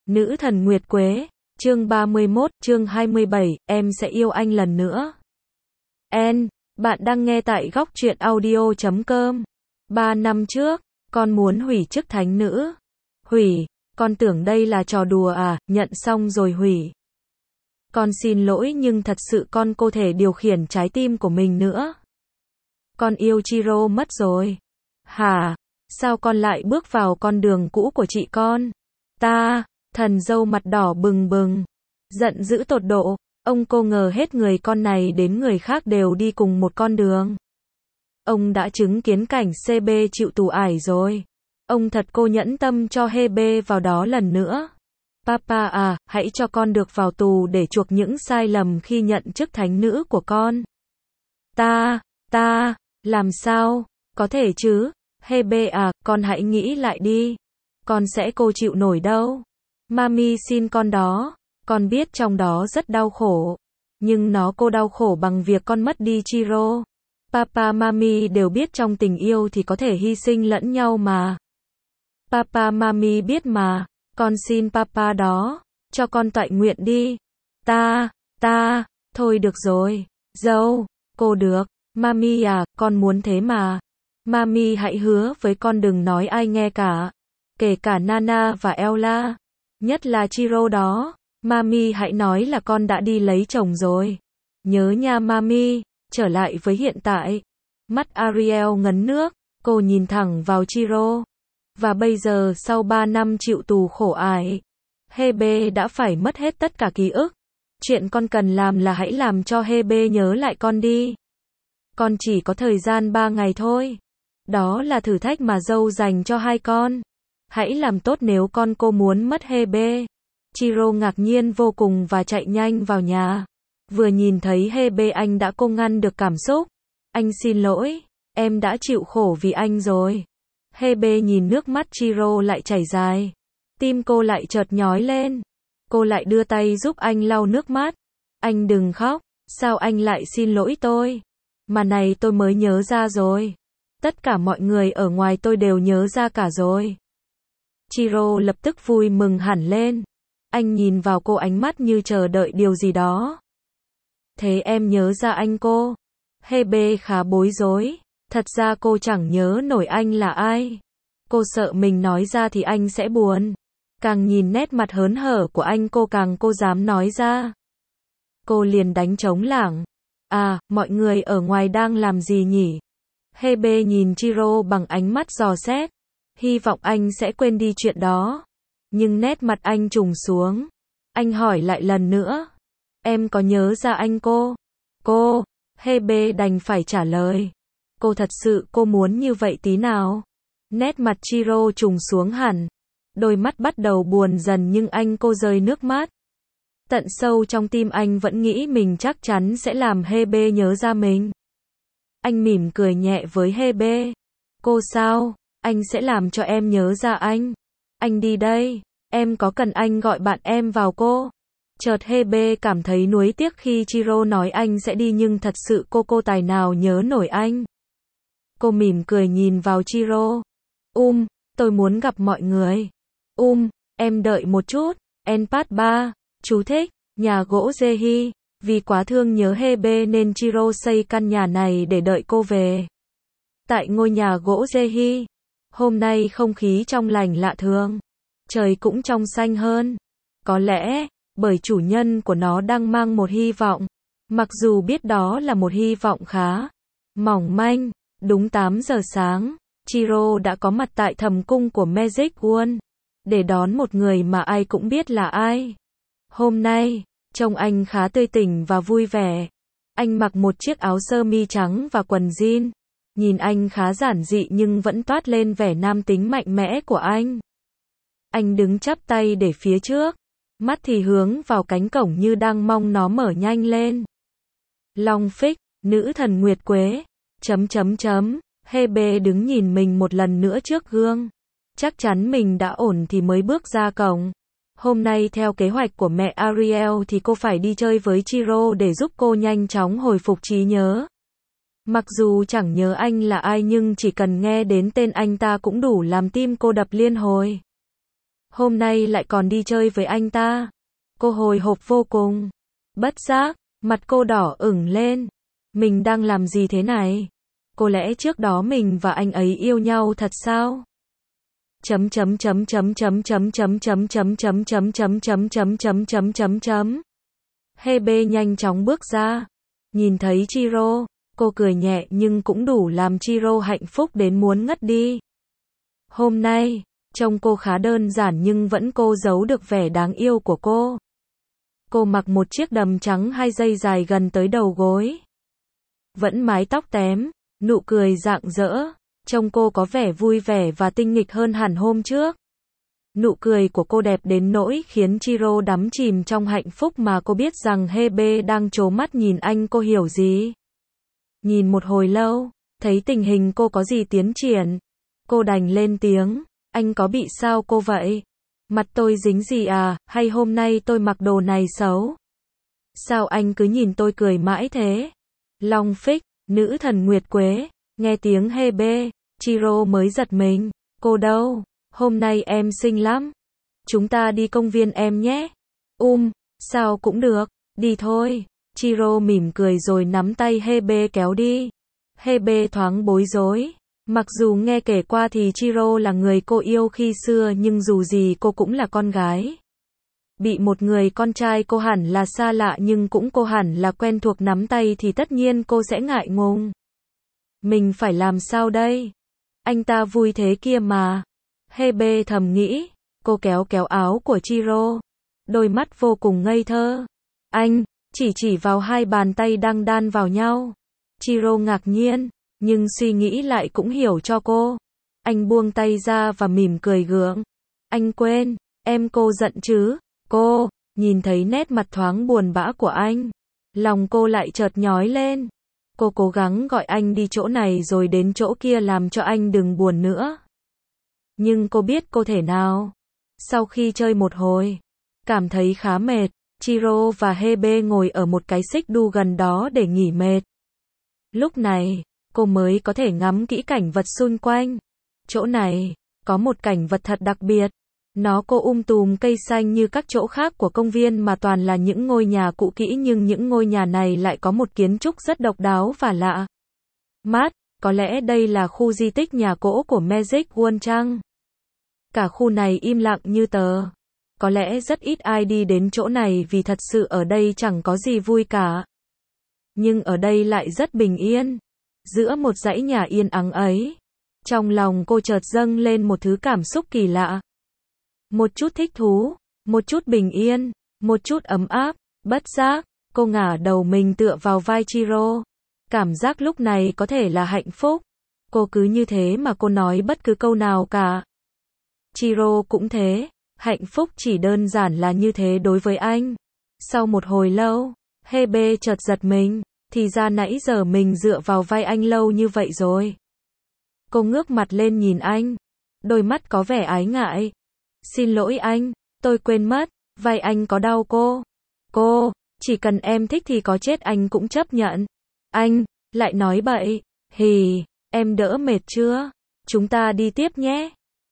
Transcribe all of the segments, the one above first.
Nữ thần Nguyệt Quế, chương 31, chương 27, em sẽ yêu anh lần nữa. Bạn đang nghe tại góc truyện audio.com. 3 năm trước, con muốn hủy chức thánh nữ. Hủy, con tưởng đây là trò đùa à, nhận xong rồi hủy. Con xin lỗi nhưng thật sự con không thể điều khiển trái tim của mình nữa. Con yêu Chiro mất rồi. Hả? Sao con lại bước vào con đường cũ của chị con? Thần dâu mặt đỏ bừng bừng, giận dữ tột độ, ông cô ngờ hết người con này đến người khác đều đi cùng một con đường. Ông đã chứng kiến cảnh CB chịu tù ải rồi. Ông thật cô nhẫn tâm cho HB vào đó lần nữa. Papa à, hãy cho con được vào tù để chuộc những sai lầm khi nhận chức thánh nữ của con. Làm sao? Có thể chứ? HB à, con hãy nghĩ lại đi. Con sẽ cô chịu nổi đâu. Mami xin con đó. Con biết trong đó rất đau khổ. Nhưng nó cô đau khổ bằng việc con mất đi Chiro. Papa Mami đều biết trong tình yêu thì có thể hy sinh lẫn nhau mà. Papa Mami biết mà. Con xin Papa đó. Cho con toại nguyện đi. Thôi được rồi. Dâu, cô được. Mami à, con muốn thế mà. Mami hãy hứa với con đừng nói ai nghe cả. Kể cả Nana và Ella. Nhất là Chiro đó. Mami hãy nói là con đã đi lấy chồng rồi. Nhớ nha Mami. Trở lại với hiện tại. Mắt Ariel ngấn nước. Cô nhìn thẳng vào Chiro. Và bây giờ sau 3 năm chịu tù khổ ải, Hebe đã phải mất hết tất cả ký ức. Chuyện con cần làm là hãy làm cho Hebe nhớ lại con đi. Con chỉ có thời gian 3 ngày thôi. Đó là thử thách mà dâu dành cho hai con. Hãy làm tốt nếu con cô muốn mất Hebe. Chiro ngạc nhiên vô cùng và chạy nhanh vào nhà. Vừa nhìn thấy Hebe anh đã cô ngăn được cảm xúc. Anh xin lỗi, em đã chịu khổ vì anh rồi. Hebe nhìn nước mắt Chiro lại chảy dài. Tim cô lại chợt nhói lên. Cô lại đưa tay giúp anh lau nước mắt. Anh đừng khóc, sao anh lại xin lỗi tôi? Mà này tôi mới nhớ ra rồi. Tất cả mọi người ở ngoài tôi đều nhớ ra cả rồi. Chiro lập tức vui mừng hẳn lên. Anh nhìn vào cô ánh mắt như chờ đợi điều gì đó. Thế em nhớ ra anh cô? Hebe khá bối rối. Thật ra cô chẳng nhớ nổi anh là ai. Cô sợ mình nói ra thì anh sẽ buồn. Càng nhìn nét mặt hớn hở của anh cô càng cô dám nói ra. Cô liền đánh trống lảng. À, mọi người ở ngoài đang làm gì nhỉ? Hebe nhìn Chiro bằng ánh mắt dò xét. Hy vọng anh sẽ quên đi chuyện đó. Nhưng nét mặt anh trùng xuống. Anh hỏi lại lần nữa. Em có nhớ ra anh cô? Hebe đành phải trả lời. Cô thật sự cô muốn như vậy tí nào? Nét mặt Chiro trùng xuống hẳn. Đôi mắt bắt đầu buồn dần nhưng anh cô rơi nước mắt. Tận sâu trong tim anh vẫn nghĩ mình chắc chắn sẽ làm Hebe nhớ ra mình. Anh mỉm cười nhẹ với Hebe. Cô sao? Anh sẽ làm cho em nhớ ra anh. Anh đi đây. Em có cần anh gọi bạn em vào cô? Chợt Hebe cảm thấy nuối tiếc khi Chiro nói anh sẽ đi nhưng thật sự cô tài nào nhớ nổi anh. Cô mỉm cười nhìn vào Chiro. Tôi muốn gặp mọi người. Em đợi một chút. Part 3. Chú thích. Nhà gỗ Zehi. Vì quá thương nhớ Hebe nên Chiro xây căn nhà này để đợi cô về. Tại ngôi nhà gỗ Zehi. Hôm nay không khí trong lành lạ thường. Trời cũng trong xanh hơn. Có lẽ, bởi chủ nhân của nó đang mang một hy vọng. Mặc dù biết đó là một hy vọng khá mỏng manh. Đúng 8 giờ sáng, Chiro đã có mặt tại thầm cung của Magic World. Để đón một người mà ai cũng biết là ai. Hôm nay, trông anh khá tươi tỉnh và vui vẻ. Anh mặc một chiếc áo sơ mi trắng và quần jean. Nhìn anh khá giản dị nhưng vẫn toát lên vẻ nam tính mạnh mẽ của anh. Anh đứng chắp tay để phía trước. Mắt thì hướng vào cánh cổng như đang mong nó mở nhanh lên. Long Phích, nữ thần Nguyệt Quế. Hebe đứng nhìn mình một lần nữa trước gương. Chắc chắn mình đã ổn thì mới bước ra cổng. Hôm nay theo kế hoạch của mẹ Ariel thì cô phải đi chơi với Chiro để giúp cô nhanh chóng hồi phục trí nhớ. Mặc dù chẳng nhớ anh là ai nhưng chỉ cần nghe đến tên anh ta cũng đủ làm tim cô đập liên hồi. Hôm nay lại còn đi chơi với anh ta. Cô hồi hộp vô cùng. Bất giác, mặt cô đỏ ửng lên. Mình đang làm gì thế này? Có lẽ trước đó mình và anh ấy yêu nhau thật sao? Chấm chấm chấm chấm chấm chấm chấm chấm chấm chấm chấm chấm chấm chấm chấm chấm chấm chấm. Hebe nhanh chóng bước ra. Nhìn thấy Chiro, cô cười nhẹ nhưng cũng đủ làm Chiro hạnh phúc đến muốn ngất đi. Hôm nay, trông cô khá đơn giản nhưng vẫn cô giấu được vẻ đáng yêu của cô. Cô mặc một chiếc đầm trắng 2 dây dài gần tới đầu gối. Vẫn mái tóc tém, nụ cười rạng rỡ. Trông cô có vẻ vui vẻ và tinh nghịch hơn hẳn hôm trước. Nụ cười của cô đẹp đến nỗi khiến Chiro đắm chìm trong hạnh phúc mà cô biết rằng Hebe đang trố mắt nhìn anh. Cô hiểu gì? Nhìn một hồi lâu, thấy tình hình cô có gì tiến triển. Cô đành lên tiếng, anh có bị sao cô vậy? Mặt tôi dính gì à, hay hôm nay tôi mặc đồ này xấu? Sao anh cứ nhìn tôi cười mãi thế? Long Phích, nữ thần Nguyệt Quế, nghe tiếng Hebe, Chiro mới giật mình. Cô đâu? Hôm nay em xinh lắm. Chúng ta đi công viên em nhé. Sao cũng được, đi thôi. Chiro mỉm cười rồi nắm tay Hebe kéo đi. Hebe thoáng bối rối. Mặc dù nghe kể qua thì Chiro là người cô yêu khi xưa nhưng dù gì cô cũng là con gái. Bị một người con trai cô hẳn là xa lạ nhưng cũng cô hẳn là quen thuộc nắm tay thì tất nhiên cô sẽ ngại ngùng. Mình phải làm sao đây? Anh ta vui thế kia mà. Hebe thầm nghĩ. Cô kéo kéo áo của Chiro. Đôi mắt vô cùng ngây thơ. Anh, chỉ vào 2 bàn tay đang đan vào nhau. Chiro ngạc nhiên, nhưng suy nghĩ lại cũng hiểu cho cô. Anh buông tay ra và mỉm cười gượng. Anh quên, em cô giận chứ? Cô, nhìn thấy nét mặt thoáng buồn bã của anh. Lòng cô lại chợt nhói lên. Cô cố gắng gọi anh đi chỗ này rồi đến chỗ kia làm cho anh đừng buồn nữa. Nhưng cô biết cô thể nào. Sau khi chơi một hồi, cảm thấy khá mệt, Chiro và Hebe ngồi ở một cái xích đu gần đó để nghỉ mệt. Lúc này, cô mới có thể ngắm kỹ cảnh vật xung quanh. Chỗ này, có một cảnh vật thật đặc biệt. Nó có tùm cây xanh như các chỗ khác của công viên mà toàn là những ngôi nhà cũ kỹ nhưng những ngôi nhà này lại có một kiến trúc rất độc đáo và lạ. Mát, có lẽ đây là khu di tích nhà cỗ của Magic World chăng? Cả khu này im lặng như tờ. Có lẽ rất ít ai đi đến chỗ này vì thật sự ở đây chẳng có gì vui cả. Nhưng ở đây lại rất bình yên. Giữa một dãy nhà yên ắng ấy, trong lòng cô chợt dâng lên một thứ cảm xúc kỳ lạ. Một chút thích thú, một chút bình yên, một chút ấm áp, bất giác, cô ngả đầu mình tựa vào vai Chiro. Cảm giác lúc này có thể là hạnh phúc. Cô cứ như thế mà cô nói bất cứ câu nào cả. Chiro cũng thế, hạnh phúc chỉ đơn giản là như thế đối với anh. Sau một hồi lâu, Hebe chợt giật mình, thì ra nãy giờ mình dựa vào vai anh lâu như vậy rồi. Cô ngước mặt lên nhìn anh, đôi mắt có vẻ ái ngại. Xin lỗi anh, tôi quên mất, vai anh có đau cô. Cô, chỉ cần em thích thì có chết anh cũng chấp nhận. Anh, lại nói bậy, hì, em đỡ mệt chưa? Chúng ta đi tiếp nhé.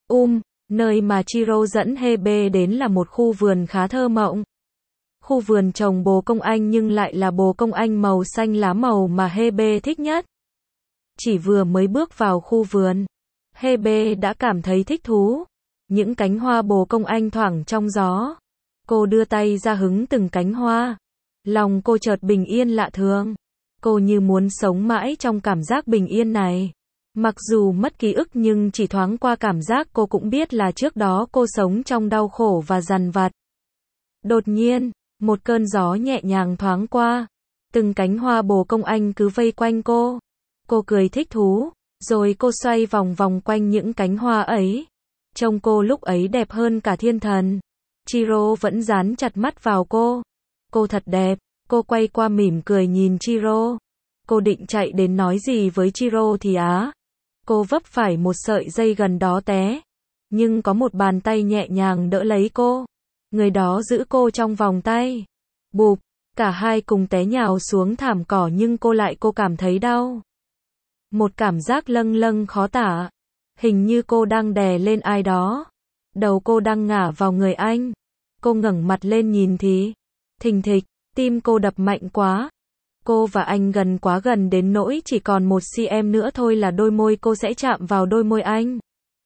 Nơi mà Chiro dẫn Hebe đến là một khu vườn khá thơ mộng. Khu vườn trồng bồ công anh nhưng lại là bồ công anh màu xanh lá màu mà Hebe thích nhất. Chỉ vừa mới bước vào khu vườn, Hebe đã cảm thấy thích thú. Những cánh hoa bồ công anh thoảng trong gió. Cô đưa tay ra hứng từng cánh hoa. Lòng cô chợt bình yên lạ thường. Cô như muốn sống mãi trong cảm giác bình yên này. Mặc dù mất ký ức nhưng chỉ thoáng qua cảm giác cô cũng biết là trước đó cô sống trong đau khổ và dằn vặt. Đột nhiên, một cơn gió nhẹ nhàng thoáng qua. Từng cánh hoa bồ công anh cứ vây quanh cô. Cô cười thích thú, rồi cô xoay vòng vòng quanh những cánh hoa ấy. Trông cô lúc ấy đẹp hơn cả thiên thần. Chiro vẫn dán chặt mắt vào cô. Cô thật đẹp. Cô quay qua mỉm cười nhìn Chiro. Cô định chạy đến nói gì với Chiro thì cô vấp phải một sợi dây gần đó té. Nhưng có một bàn tay nhẹ nhàng đỡ lấy cô. Người đó giữ cô trong vòng tay. Bụp, cả hai cùng té nhào xuống thảm cỏ nhưng cô cảm thấy đau. Một cảm giác lâng lâng khó tả. Hình như cô đang đè lên ai đó. Đầu cô đang ngả vào người anh. Cô ngẩng mặt lên nhìn thì, thình thịch, tim cô đập mạnh quá. Cô và anh gần quá gần đến nỗi chỉ còn 1 cm nữa thôi là đôi môi cô sẽ chạm vào đôi môi anh.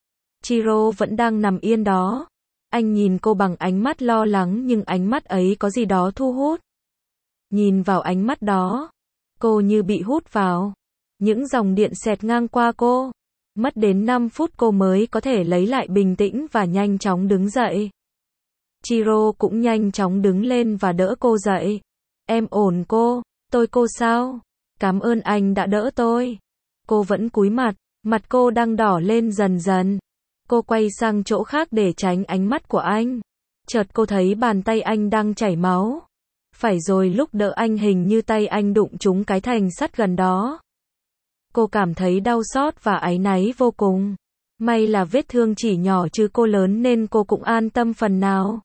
Chiro vẫn đang nằm yên đó. Anh nhìn cô bằng ánh mắt lo lắng nhưng ánh mắt ấy có gì đó thu hút. Nhìn vào ánh mắt đó, cô như bị hút vào. Những dòng điện xẹt ngang qua cô. Mất đến 5 phút cô mới có thể lấy lại bình tĩnh và nhanh chóng đứng dậy. Chiro cũng nhanh chóng đứng lên và đỡ cô dậy. Em ổn cô sao sao? Cảm ơn anh đã đỡ tôi. Cô vẫn cúi mặt, mặt cô đang đỏ lên dần dần. Cô quay sang chỗ khác để tránh ánh mắt của anh. Chợt cô thấy bàn tay anh đang chảy máu. Phải rồi, lúc đỡ anh hình như tay anh đụng trúng cái thành sắt gần đó. Cô cảm thấy đau xót và áy náy vô cùng. May là vết thương chỉ nhỏ chứ cô lớn nên cô cũng an tâm phần nào.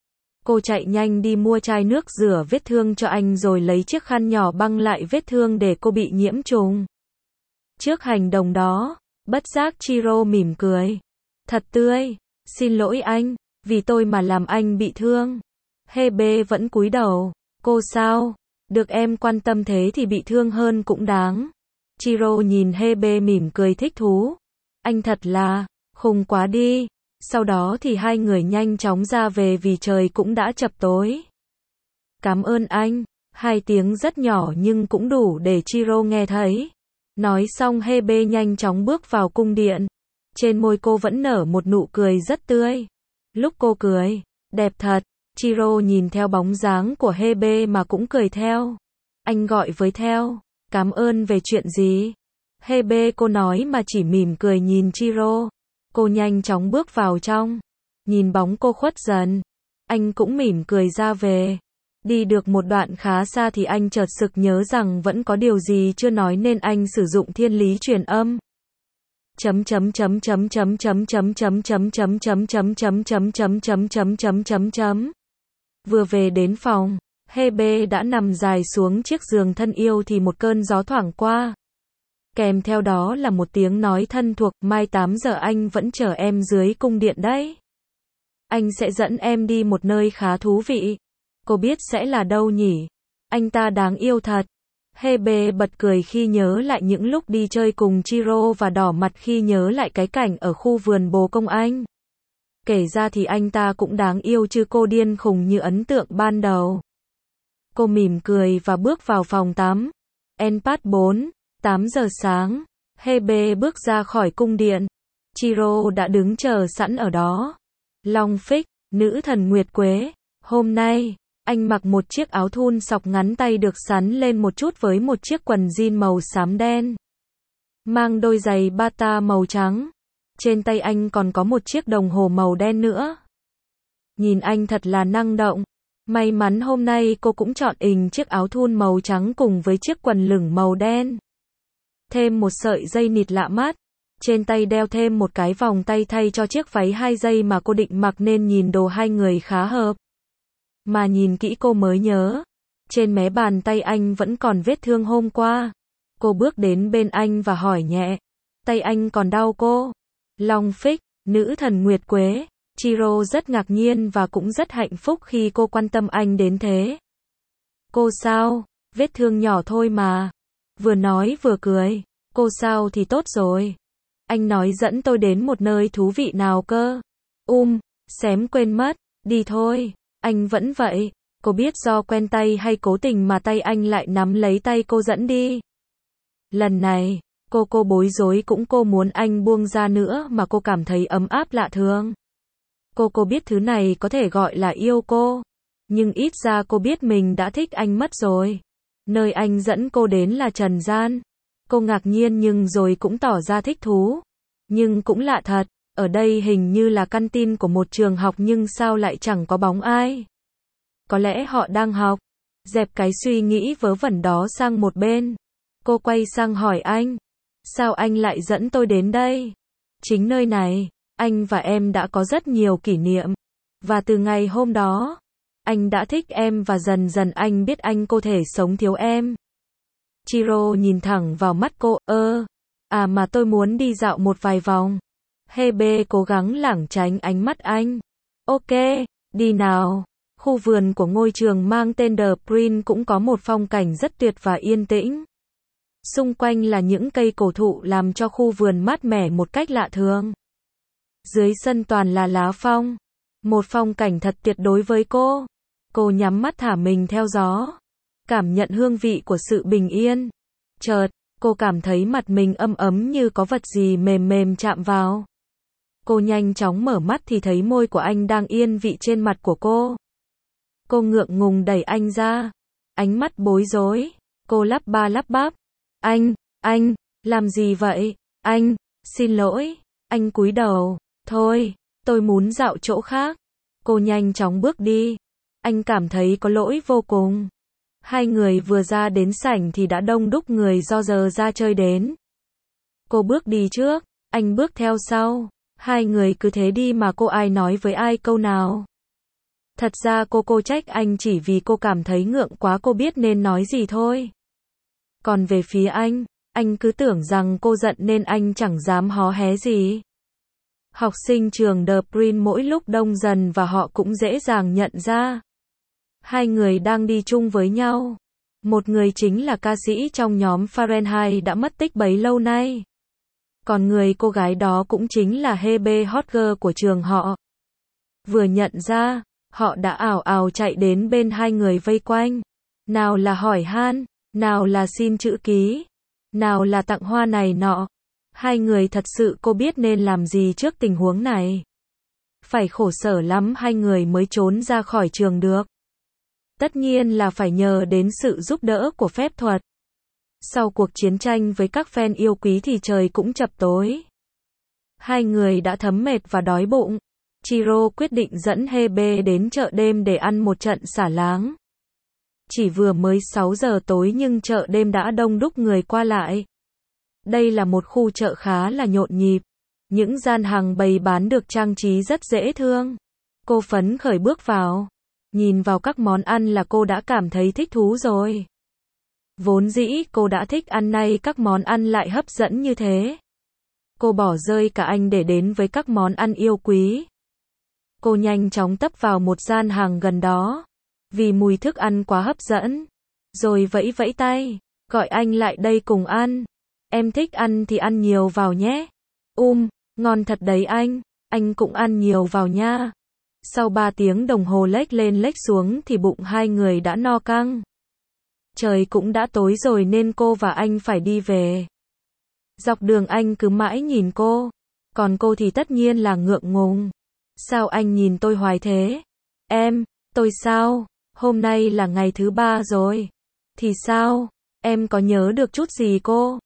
Cô chạy nhanh đi mua chai nước rửa vết thương cho anh rồi lấy chiếc khăn nhỏ băng lại vết thương để cô bị nhiễm trùng. Trước hành động đó, bất giác Chiro mỉm cười. Thật tươi, xin lỗi anh, vì tôi mà làm anh bị thương. Hebe vẫn cúi đầu. Cô sao? Được em quan tâm thế thì bị thương hơn cũng đáng. Chiro nhìn Hebe mỉm cười thích thú. Anh thật là khùng quá đi. Sau đó thì hai người nhanh chóng ra về vì trời cũng đã chập tối. Cảm ơn anh. 2 tiếng rất nhỏ nhưng cũng đủ để Chiro nghe thấy. Nói xong Hebe nhanh chóng bước vào cung điện. Trên môi cô vẫn nở một nụ cười rất tươi. Lúc cô cười, đẹp thật. Chiro nhìn theo bóng dáng của Hebe mà cũng cười theo. Anh gọi với theo. Cảm ơn về chuyện gì? Hebe cô nói mà chỉ mỉm cười nhìn Chiro. Cô nhanh chóng bước vào trong. Nhìn bóng cô khuất dần. Anh cũng mỉm cười ra về. Đi được một đoạn khá xa thì anh chợt sực nhớ rằng vẫn có điều gì chưa nói nên anh sử dụng thiên lý truyền âm. Vừa về đến phòng, Hebe đã nằm dài xuống chiếc giường thân yêu thì một cơn gió thoảng qua. Kèm theo đó là một tiếng nói thân thuộc, mai 8 giờ anh vẫn chờ em dưới cung điện đấy. Anh sẽ dẫn em đi một nơi khá thú vị. Cô biết sẽ là đâu nhỉ? Anh ta đáng yêu thật. Hebe bật cười khi nhớ lại những lúc đi chơi cùng Chiro và đỏ mặt khi nhớ lại cái cảnh ở khu vườn bồ công anh. Kể ra thì anh ta cũng đáng yêu chứ cô điên khùng như ấn tượng ban đầu. Cô mỉm cười và bước vào phòng tắm. Enpat 4, 8 giờ sáng. Hebe bước ra khỏi cung điện. Chiro đã đứng chờ sẵn ở đó. Long Phích, nữ thần Nguyệt Quế. Hôm nay, anh mặc một chiếc áo thun sọc ngắn tay được sắn lên một chút với một chiếc quần jean màu xám đen. Mang đôi giày bata màu trắng. Trên tay anh còn có một chiếc đồng hồ màu đen nữa. Nhìn anh thật là năng động. May mắn hôm nay cô cũng chọn chiếc áo thun màu trắng cùng với chiếc quần lửng màu đen. Thêm một sợi dây nịt lạ mắt. Trên tay đeo thêm một cái vòng tay thay cho chiếc váy 2 dây mà cô định mặc nên nhìn đồ hai người khá hợp. Mà nhìn kỹ cô mới nhớ. Trên mé bàn tay anh vẫn còn vết thương hôm qua. Cô bước đến bên anh và hỏi nhẹ. Tay anh còn đau cô? Long Phích, nữ thần Nguyệt Quế. Chiro rất ngạc nhiên và cũng rất hạnh phúc khi cô quan tâm anh đến thế. Cô sao? Vết thương nhỏ thôi mà. Vừa nói vừa cười. Cô sao thì tốt rồi. Anh nói dẫn tôi đến một nơi thú vị nào cơ? Xém quên mất. Đi thôi. Anh vẫn vậy. Cô biết do quen tay hay cố tình mà tay anh lại nắm lấy tay cô dẫn đi. Lần này, cô bối rối cũng cô muốn anh buông ra nữa mà cô cảm thấy ấm áp lạ thường. Cô biết thứ này có thể gọi là yêu cô. Nhưng ít ra cô biết mình đã thích anh mất rồi. Nơi anh dẫn cô đến là trần gian. Cô ngạc nhiên nhưng rồi cũng tỏ ra thích thú. Nhưng cũng lạ thật, ở đây hình như là căn tin của một trường học nhưng sao lại chẳng có bóng ai. Có lẽ họ đang học. Dẹp cái suy nghĩ vớ vẩn đó sang một bên. Cô quay sang hỏi anh. Sao anh lại dẫn tôi đến đây? Chính nơi này, anh và em đã có rất nhiều kỷ niệm. Và từ ngày hôm đó, anh đã thích em và dần dần anh biết anh có thể sống thiếu em. Chiro nhìn thẳng vào mắt cô, mà tôi muốn đi dạo một vài vòng. Hebe cố gắng lảng tránh ánh mắt anh. Ok, đi nào. Khu vườn của ngôi trường mang tên The Prince cũng có một phong cảnh rất tuyệt và yên tĩnh. Xung quanh là những cây cổ thụ làm cho khu vườn mát mẻ một cách lạ thường. Dưới sân toàn là lá phong. Một phong cảnh thật tuyệt đối với cô. Cô nhắm mắt thả mình theo gió. Cảm nhận hương vị của sự bình yên. Chợt, cô cảm thấy mặt mình ấm ấm như có vật gì mềm mềm chạm vào. Cô nhanh chóng mở mắt thì thấy môi của anh đang yên vị trên mặt của cô. Cô ngượng ngùng đẩy anh ra. Ánh mắt bối rối. Cô lắp ba lắp bắp. Anh, làm gì vậy? Anh, xin lỗi. Anh cúi đầu. Thôi, tôi muốn dạo chỗ khác. Cô nhanh chóng bước đi. Anh cảm thấy có lỗi vô cùng. Hai người vừa ra đến sảnh thì đã đông đúc người do giờ ra chơi đến. Cô bước đi trước, anh bước theo sau. Hai người cứ thế đi mà cô ai nói với ai câu nào. Thật ra cô trách anh chỉ vì cô cảm thấy ngượng quá cô biết nên nói gì thôi. Còn về phía anh cứ tưởng rằng cô giận nên anh chẳng dám hó hé gì. Học sinh trường The Prince mỗi lúc đông dần và họ cũng dễ dàng nhận ra. Hai người đang đi chung với nhau. Một người chính là ca sĩ trong nhóm Fahrenheit đã mất tích bấy lâu nay. Còn người cô gái đó cũng chính là Hebe hot girl của trường họ. Vừa nhận ra, họ đã ào ào chạy đến bên hai người vây quanh. Nào là hỏi han, nào là xin chữ ký, nào là tặng hoa này nọ. Hai người thật sự cô biết nên làm gì trước tình huống này. Phải khổ sở lắm hai người mới trốn ra khỏi trường được. Tất nhiên là phải nhờ đến sự giúp đỡ của phép thuật. Sau cuộc chiến tranh với các fan yêu quý thì trời cũng chập tối. Hai người đã thấm mệt và đói bụng. Chiro quyết định dẫn Hebe đến chợ đêm để ăn một trận xả láng. Chỉ vừa mới 6 giờ tối nhưng chợ đêm đã đông đúc người qua lại. Đây là một khu chợ khá là nhộn nhịp. Những gian hàng bày bán được trang trí rất dễ thương. Cô phấn khởi bước vào. Nhìn vào các món ăn là cô đã cảm thấy thích thú rồi. Vốn dĩ cô đã thích ăn nay các món ăn lại hấp dẫn như thế. Cô bỏ rơi cả anh để đến với các món ăn yêu quý. Cô nhanh chóng tấp vào một gian hàng gần đó. Vì mùi thức ăn quá hấp dẫn. Rồi vẫy vẫy tay. Gọi anh lại đây cùng ăn. Em thích ăn thì ăn nhiều vào nhé. Ngon thật đấy anh cũng ăn nhiều vào nha. Sau 3 tiếng đồng hồ lếch lên lếch xuống thì bụng hai người đã no căng. Trời cũng đã tối rồi nên cô và anh phải đi về. Dọc đường anh cứ mãi nhìn cô. Còn cô thì tất nhiên là ngượng ngùng. Sao anh nhìn tôi hoài thế? Tôi sao? Hôm nay là ngày thứ 3 rồi. Thì sao? Em có nhớ được chút gì cô?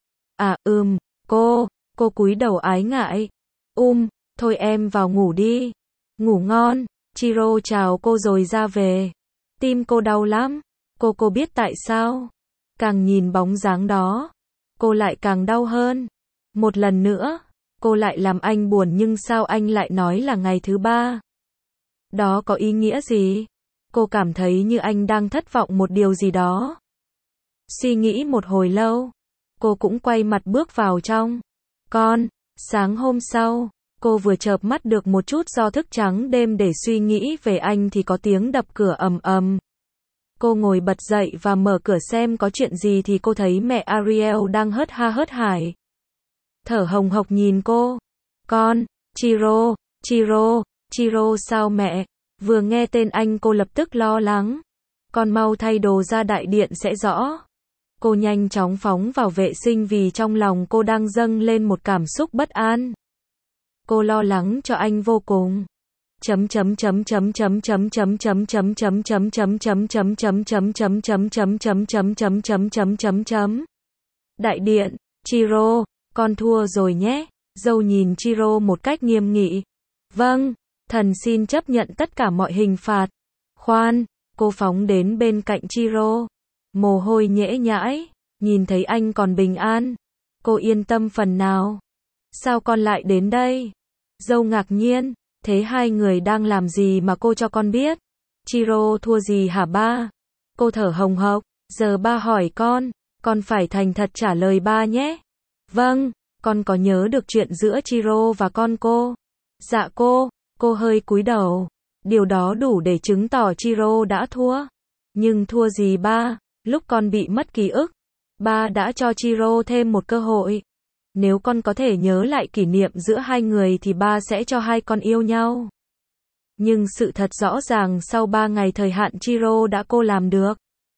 Cô cúi đầu ái ngại. Thôi em vào ngủ đi. Ngủ ngon. Chiro chào cô rồi ra về. Tim cô đau lắm. Cô biết tại sao? Càng nhìn bóng dáng đó, cô lại càng đau hơn. Một lần nữa, cô lại làm anh buồn nhưng sao anh lại nói là ngày thứ 3? Đó có ý nghĩa gì? Cô cảm thấy như anh đang thất vọng một điều gì đó. Suy nghĩ một hồi lâu, cô cũng quay mặt bước vào trong. Sáng hôm sau, cô vừa chợp mắt được một chút do thức trắng đêm để suy nghĩ về anh thì có tiếng đập cửa ầm ầm. Cô ngồi bật dậy và mở cửa xem có chuyện gì thì cô thấy mẹ Ariel đang hớt ha hớt hải. Thở hồng hộc nhìn cô. Chiro, sao mẹ? Vừa nghe tên anh cô lập tức lo lắng. Con mau thay đồ ra đại điện sẽ rõ. Cô nhanh chóng phóng vào vệ sinh vì trong lòng cô đang dâng lên một cảm xúc bất an. Cô lo lắng cho anh vô cùng. Đại điện, Chiro, con thua rồi nhé. Dâu nhìn Chiro một cách nghiêm nghị. Vâng, thần xin chấp nhận tất cả mọi hình phạt. Khoan, cô phóng đến bên cạnh Chiro. Mồ hôi nhễ nhãi, nhìn thấy anh còn bình an. Cô yên tâm phần nào. Sao con lại đến đây? Dâu ngạc nhiên. Thế hai người đang làm gì mà cô cho con biết? Chiro thua gì hả ba? Cô thở hồng hộc. Giờ ba hỏi con phải thành thật trả lời ba nhé. Vâng, con có nhớ được chuyện giữa Chiro và con cô? Dạ cô hơi cúi đầu. Điều đó đủ để chứng tỏ Chiro đã thua. Nhưng thua gì ba? Lúc con bị mất ký ức, ba đã cho Chiro thêm một cơ hội. Nếu con có thể nhớ lại kỷ niệm giữa hai người thì ba sẽ cho hai con yêu nhau. Nhưng sự thật rõ ràng sau 3 ngày thời hạn Chiro đã cô làm được.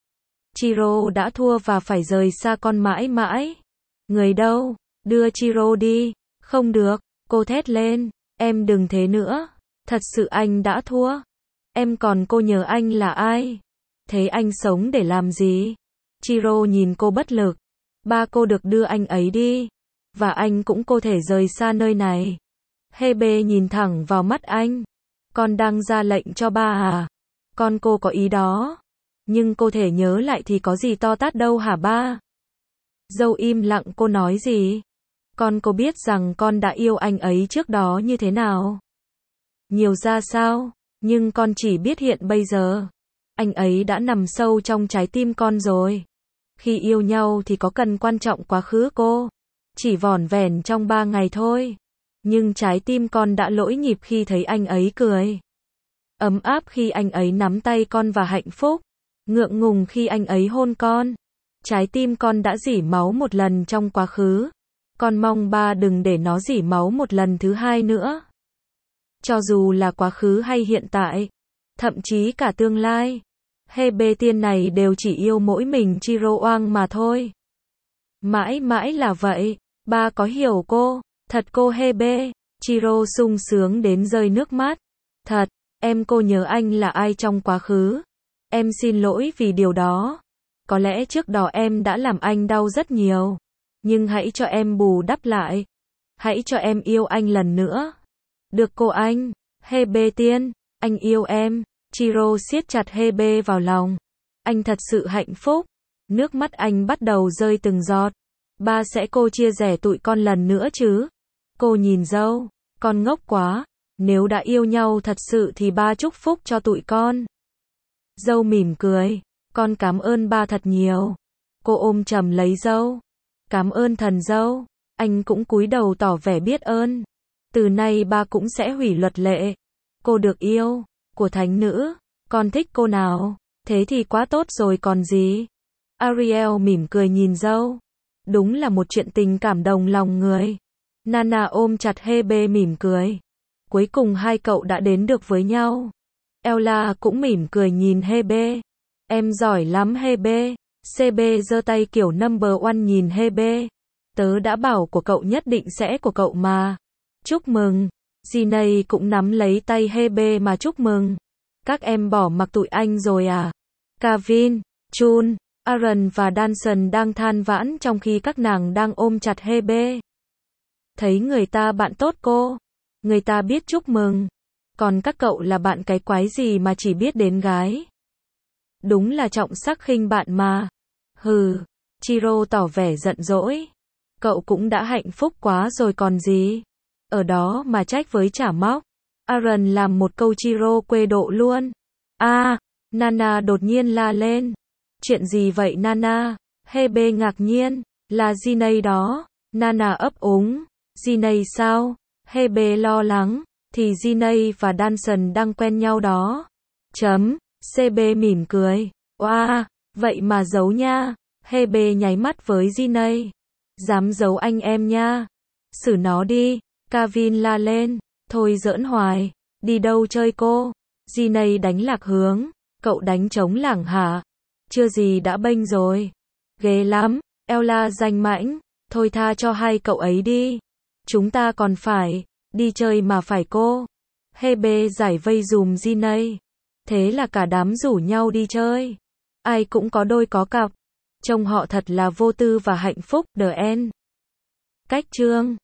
Chiro đã thua và phải rời xa con mãi mãi. Người đâu? Đưa Chiro đi. Không được, cô thét lên. Em đừng thế nữa. Thật sự anh đã thua. Em còn cô nhớ anh là ai? Thế anh sống để làm gì? Chiro nhìn cô bất lực. Ba cô được đưa anh ấy đi. Và anh cũng có thể rời xa nơi này. Hebe nhìn thẳng vào mắt anh. Con đang ra lệnh cho ba à? Con cô có ý đó. Nhưng cô thể nhớ lại thì có gì to tát đâu hả ba? Dâu im lặng, cô nói gì? Con có biết rằng con đã yêu anh ấy trước đó như thế nào? Nhiều ra sao? Nhưng con chỉ biết hiện bây giờ. Anh ấy đã nằm sâu trong trái tim con rồi. Khi yêu nhau thì có cần quan trọng quá khứ cô? Chỉ vỏn vẹn trong 3 ngày thôi. Nhưng trái tim con đã lỗi nhịp khi thấy anh ấy cười. Ấm áp khi anh ấy nắm tay con và hạnh phúc. Ngượng ngùng khi anh ấy hôn con. Trái tim con đã rỉ máu một lần trong quá khứ. Con mong ba đừng để nó rỉ máu một lần thứ hai nữa. Cho dù là quá khứ hay hiện tại, thậm chí cả tương lai, Hebe tiên này đều chỉ yêu mỗi mình Chiro Oang mà thôi. Mãi mãi là vậy, ba có hiểu cô, thật cô Hebe. Chiro sung sướng đến rơi nước mắt. Thật, em cô nhớ anh là ai trong quá khứ. Em xin lỗi vì điều đó. Có lẽ trước đó em đã làm anh đau rất nhiều. Nhưng hãy cho em bù đắp lại. Hãy cho em yêu anh lần nữa. Được cô anh. Hebe tiên, anh yêu em. Chiro siết chặt Hebe vào lòng. Anh thật sự hạnh phúc. Nước mắt anh bắt đầu rơi từng giọt. Ba sẽ cô chia rẽ tụi con lần nữa chứ? Cô nhìn dâu. Con ngốc quá. Nếu đã yêu nhau thật sự thì ba chúc phúc cho tụi con. Dâu mỉm cười. Con cảm ơn ba thật nhiều. Cô ôm chầm lấy dâu. Cảm ơn thần dâu. Anh cũng cúi đầu tỏ vẻ biết ơn. Từ nay ba cũng sẽ hủy luật lệ. Cô được yêu. Của thánh nữ. Con thích cô nào? Thế thì quá tốt rồi còn gì. Ariel mỉm cười nhìn dâu. Đúng là một chuyện tình cảm động lòng người. Nana ôm chặt Hebe mỉm cười. Cuối cùng hai cậu đã đến được với nhau. Ella cũng mỉm cười nhìn Hebe. Em giỏi lắm Hebe. CB giơ tay kiểu number one nhìn Hebe. Tớ đã bảo của cậu nhất định sẽ của cậu mà. Chúc mừng. Ginny cũng nắm lấy tay Hebe mà chúc mừng. Các em bỏ mặc tụi anh rồi à? Kevin, Chun, Aaron và Danson đang than vãn trong khi các nàng đang ôm chặt Hebe. Thấy người ta bạn tốt cô. Người ta biết chúc mừng. Còn các cậu là bạn cái quái gì mà chỉ biết đến gái. Đúng là trọng sắc khinh bạn mà. Hừ. Chiro tỏ vẻ giận dỗi. Cậu cũng đã hạnh phúc quá rồi còn gì. Ở đó mà trách với chả móc. Aaron làm một câu Chiro quê độ luôn. Nana đột nhiên la lên. Chuyện gì vậy Nana? Hebe ngạc nhiên. Là Ginny đó. Nana ấp úng. Ginny sao? Hebe lo lắng. Thì Ginny và Danson đang quen nhau đó. CB mỉm cười. Oa, vậy mà giấu nha. Hebe nháy mắt với Ginny. Dám giấu anh em nha. Xử nó đi. Kevin la lên. Thôi giỡn hoài. Đi đâu chơi cô? Ginny đánh lạc hướng. Cậu đánh trống lảng hả? Chưa gì đã bênh rồi. Ghê lắm. Ella danh mãnh. Thôi tha cho hai cậu ấy đi. Chúng ta còn phải đi chơi mà phải cô. Hebe giải vây dùm Ginny. Thế là cả đám rủ nhau đi chơi. Ai cũng có đôi có cặp. Trông họ thật là vô tư và hạnh phúc. The end. Cách chương